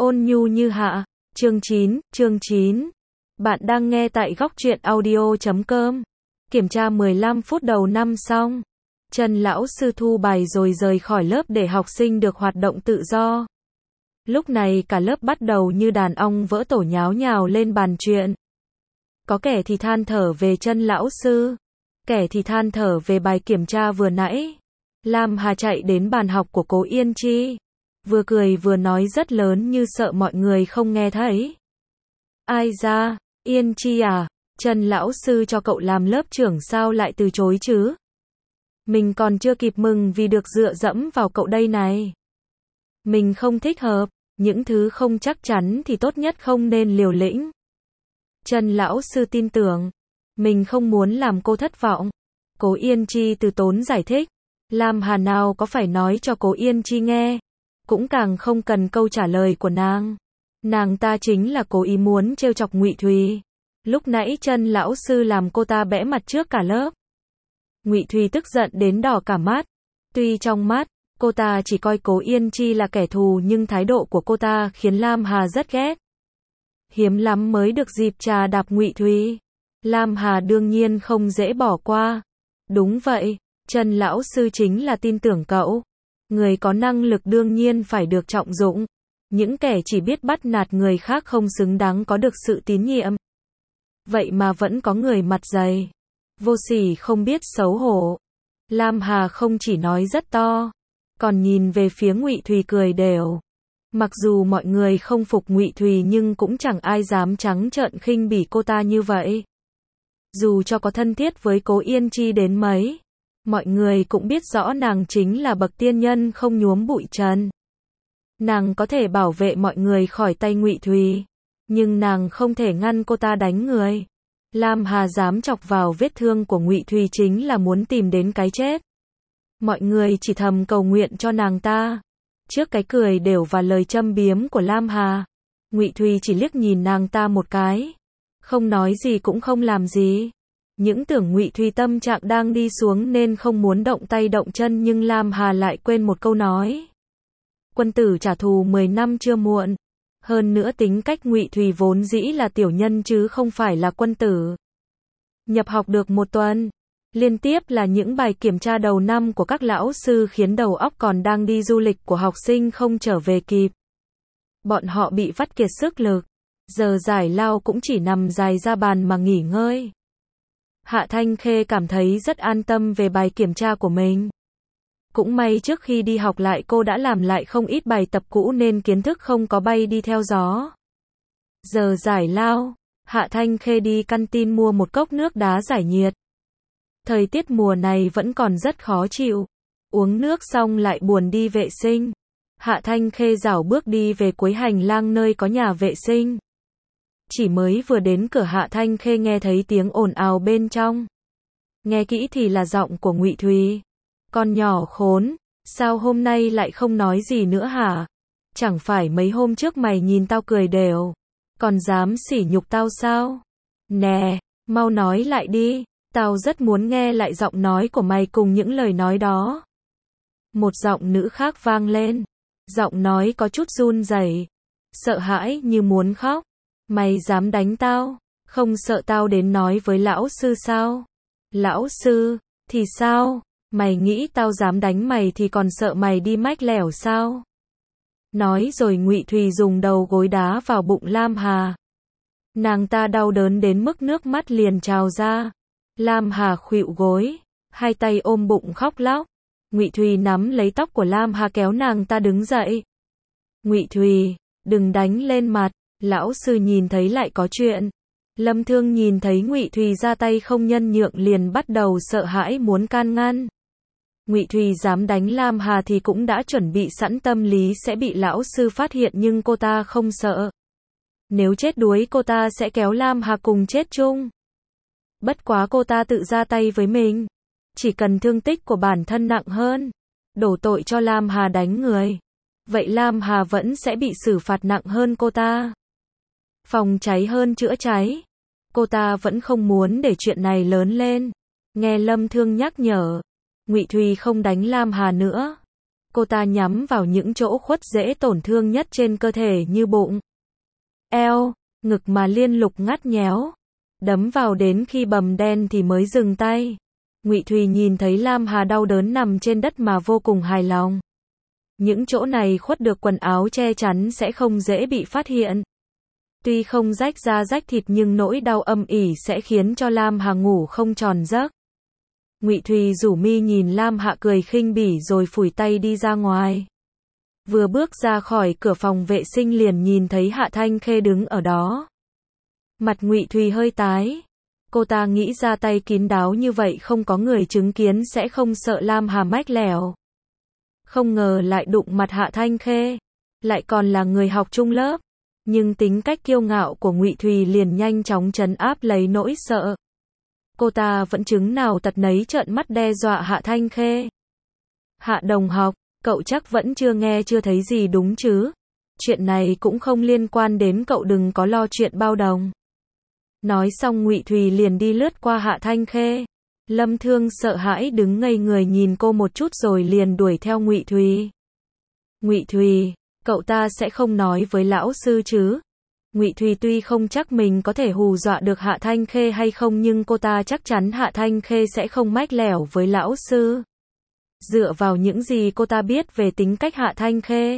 Ôn nhu như hạ. Chương 9. Bạn đang nghe tại góc truyện audio.com. Kiểm tra 15 phút đầu năm xong. Trần lão sư thu bài rồi rời khỏi lớp để học sinh được hoạt động tự do. Lúc này cả lớp bắt đầu như đàn ong vỡ tổ nháo nhào lên bàn chuyện. Có kẻ thì than thở về Trần lão sư, kẻ thì than thở về bài kiểm tra vừa nãy. Lam Hà chạy đến bàn học của cố Yên Chi, vừa cười vừa nói rất lớn như sợ mọi người không nghe thấy. Ai da, Yên Chi à, Trần lão sư cho cậu làm lớp trưởng sao lại từ chối chứ? Mình còn chưa kịp mừng vì được dựa dẫm vào cậu đây này. Mình không thích hợp, những thứ không chắc chắn thì tốt nhất không nên liều lĩnh. Trần lão sư tin tưởng, mình không muốn làm cô thất vọng. Cố Yên Chi từ tốn giải thích. Lam Hà nào có phải nói cho cố Yên Chi nghe, cũng càng không cần câu trả lời của nàng. Nàng ta chính là cố ý muốn trêu chọc Ngụy Thùy. Lúc nãy Trần lão sư làm cô ta bẽ mặt trước cả lớp. Ngụy Thùy tức giận đến đỏ cả mắt. Tuy trong mắt cô ta chỉ coi cố Yên Chi là kẻ thù, nhưng thái độ của cô ta khiến Lam Hà rất ghét. Hiếm lắm mới được dịp trà đạp Ngụy Thùy. Lam Hà đương nhiên không dễ bỏ qua. Đúng vậy, Trần lão sư chính là tin tưởng cậu. Người có năng lực đương nhiên phải được trọng dụng. Những kẻ chỉ biết bắt nạt người khác không xứng đáng có được sự tín nhiệm. Vậy mà vẫn có người mặt dày, vô sỉ không biết xấu hổ. Lam Hà không chỉ nói rất to, còn nhìn về phía Ngụy Thùy cười đều. Mặc dù mọi người không phục Ngụy Thùy nhưng cũng chẳng ai dám trắng trợn khinh bỉ cô ta như vậy. Dù cho có thân thiết với cố Yên Chi đến mấy, mọi người cũng biết rõ nàng chính là bậc tiên nhân không nhuốm bụi trần. Nàng có thể bảo vệ mọi người khỏi tay Ngụy Thùy, nhưng nàng không thể ngăn cô ta đánh người. Lam Hà dám chọc vào vết thương của Ngụy Thùy chính là muốn tìm đến cái chết. Mọi người chỉ thầm cầu nguyện cho nàng ta. Trước cái cười đều và lời châm biếm của Lam Hà, Ngụy Thùy chỉ liếc nhìn nàng ta một cái, không nói gì cũng không làm gì. Những tưởng Ngụy Thùy tâm trạng đang đi xuống nên không muốn động tay động chân, nhưng Lam Hà lại quên một câu nói. Quân tử trả thù 10 năm chưa muộn. Hơn nữa tính cách Ngụy Thùy vốn dĩ là tiểu nhân chứ không phải là quân tử. Nhập học được một tuần, liên tiếp là những bài kiểm tra đầu năm của các lão sư khiến đầu óc còn đang đi du lịch của học sinh không trở về kịp. Bọn họ bị vắt kiệt sức lực, giờ giải lao cũng chỉ nằm dài ra bàn mà nghỉ ngơi. Hạ Thanh Khê cảm thấy rất an tâm về bài kiểm tra của mình. Cũng may trước khi đi học lại cô đã làm lại không ít bài tập cũ nên kiến thức không có bay đi theo gió. Giờ giải lao, Hạ Thanh Khê đi canteen mua một cốc nước đá giải nhiệt. Thời tiết mùa này vẫn còn rất khó chịu. Uống nước xong lại buồn đi vệ sinh. Hạ Thanh Khê rảo bước đi về cuối hành lang nơi có nhà vệ sinh. Chỉ mới vừa đến cửa Hạ Thanh Khê nghe thấy tiếng ồn ào bên trong. Nghe kỹ thì là giọng của Ngụy Thùy. Con nhỏ khốn, sao hôm nay lại không nói gì nữa hả? Chẳng phải mấy hôm trước mày nhìn tao cười đều, còn dám sỉ nhục tao sao? Nè, mau nói lại đi, tao rất muốn nghe lại giọng nói của mày cùng những lời nói đó. Một giọng nữ khác vang lên, giọng nói có chút run rẩy, sợ hãi như muốn khóc. Mày dám đánh tao, không sợ tao đến nói với lão sư sao? Lão sư, thì sao? Mày nghĩ tao dám đánh mày thì còn sợ mày đi mách lẻo sao? Nói rồi Ngụy Thùy dùng đầu gối đá vào bụng Lam Hà. Nàng ta đau đớn đến mức nước mắt liền trào ra. Lam Hà khuỵu gối, hai tay ôm bụng khóc lóc. Ngụy Thùy nắm lấy tóc của Lam Hà kéo nàng ta đứng dậy. Ngụy Thùy, đừng đánh lên mặt, lão sư nhìn thấy lại có chuyện. Lâm Thương nhìn thấy Ngụy Thùy ra tay không nhân nhượng liền bắt đầu sợ hãi muốn can ngăn. Ngụy Thùy dám đánh Lam Hà thì cũng đã chuẩn bị sẵn tâm lý sẽ bị lão sư phát hiện, nhưng cô ta không sợ. Nếu chết đuối cô ta sẽ kéo Lam Hà cùng chết chung. Bất quá cô ta tự ra tay với mình. Chỉ cần thương tích của bản thân nặng hơn, đổ tội cho Lam Hà đánh người, vậy Lam Hà vẫn sẽ bị xử phạt nặng hơn cô ta. Phòng cháy hơn chữa cháy. Cô ta vẫn không muốn để chuyện này lớn lên. Nghe Lâm Thương nhắc nhở, Ngụy Thùy không đánh Lam Hà nữa. Cô ta nhắm vào những chỗ khuất dễ tổn thương nhất trên cơ thể như bụng, eo, ngực mà liên tục ngắt nhéo, đấm vào đến khi bầm đen thì mới dừng tay. Ngụy Thùy nhìn thấy Lam Hà đau đớn nằm trên đất mà vô cùng hài lòng. Những chỗ này khuất được quần áo che chắn sẽ không dễ bị phát hiện. Tuy không rách da rách thịt nhưng nỗi đau âm ỉ sẽ khiến cho Lam Hà ngủ không tròn giấc. Ngụy Thùy rủ mi nhìn Lam Hạ cười khinh bỉ rồi phủi tay đi ra ngoài. Vừa bước ra khỏi cửa phòng vệ sinh liền nhìn thấy Hạ Thanh Khê đứng ở đó. Mặt Ngụy Thùy hơi tái. Cô ta nghĩ ra tay kín đáo như vậy không có người chứng kiến sẽ không sợ Lam Hà mách lẻo. Không ngờ lại đụng mặt Hạ Thanh Khê, lại còn là người học chung lớp. Nhưng tính cách kiêu ngạo của Ngụy Thùy liền nhanh chóng trấn áp lấy nỗi sợ. Cô ta vẫn chứng nào tật nấy trợn mắt đe dọa Hạ Thanh Khê. Hạ đồng học, cậu chắc vẫn chưa nghe chưa thấy gì đúng chứ? Chuyện này cũng không liên quan đến cậu, đừng có lo chuyện bao đồng. Nói xong Ngụy Thùy liền đi lướt qua Hạ Thanh Khê. Lâm Thương sợ hãi đứng ngây người nhìn cô một chút rồi liền đuổi theo Ngụy Thùy. Ngụy Thùy, cậu ta sẽ không nói với lão sư chứ? Ngụy Thùy tuy không chắc mình có thể hù dọa được Hạ Thanh Khê hay không nhưng cô ta chắc chắn Hạ Thanh Khê sẽ không mách lẻo với lão sư. Dựa vào những gì cô ta biết về tính cách Hạ Thanh Khê,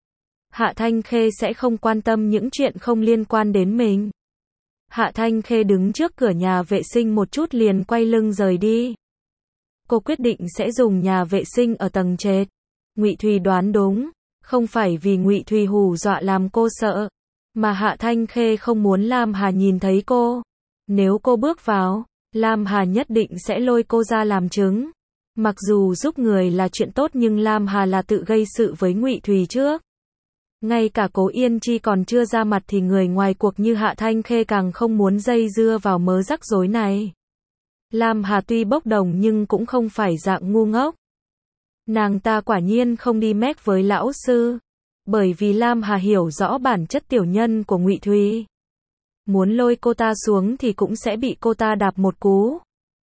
Hạ Thanh Khê sẽ không quan tâm những chuyện không liên quan đến mình. Hạ Thanh Khê đứng trước cửa nhà vệ sinh một chút liền quay lưng rời đi. Cô quyết định sẽ dùng nhà vệ sinh ở tầng trệt. Ngụy Thùy đoán đúng, không phải vì Ngụy Thùy hù dọa làm cô sợ, mà Hạ Thanh Khê không muốn Lam Hà nhìn thấy cô. Nếu cô bước vào, Lam Hà nhất định sẽ lôi cô ra làm chứng. Mặc dù giúp người là chuyện tốt nhưng Lam Hà là tự gây sự với Ngụy Thùy trước. Ngay cả Cố Yên Chi còn chưa ra mặt thì người ngoài cuộc như Hạ Thanh Khê càng không muốn dây dưa vào mớ rắc rối này. Lam Hà tuy bốc đồng nhưng cũng không phải dạng ngu ngốc. Nàng ta quả nhiên không đi mách với lão sư. Bởi vì Lam Hà hiểu rõ bản chất tiểu nhân của Ngụy Thùy. Muốn lôi cô ta xuống thì cũng sẽ bị cô ta đạp một cú.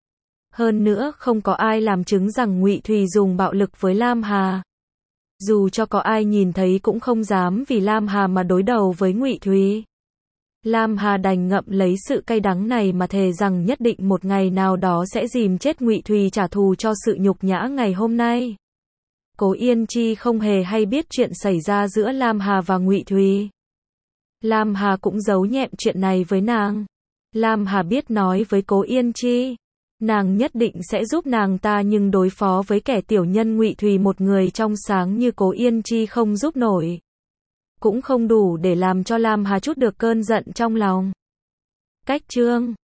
Hơn nữa không có ai làm chứng rằng Ngụy Thùy dùng bạo lực với Lam Hà. Dù cho có ai nhìn thấy cũng không dám vì Lam Hà mà đối đầu với Ngụy Thùy. Lam Hà đành ngậm lấy sự cay đắng này mà thề rằng nhất định một ngày nào đó sẽ dìm chết Ngụy Thùy trả thù cho sự nhục nhã ngày hôm nay. Cố Yên Chi không hề hay biết chuyện xảy ra giữa Lam Hà và Ngụy Thùy. Lam Hà cũng giấu nhẹm chuyện này với nàng. Lam Hà biết nói với Cố Yên Chi, nàng nhất định sẽ giúp nàng ta nhưng đối phó với kẻ tiểu nhân Ngụy Thùy một người trong sáng như Cố Yên Chi không giúp nổi. Cũng không đủ để làm cho Lam Hà chút được cơn giận trong lòng. Cách chương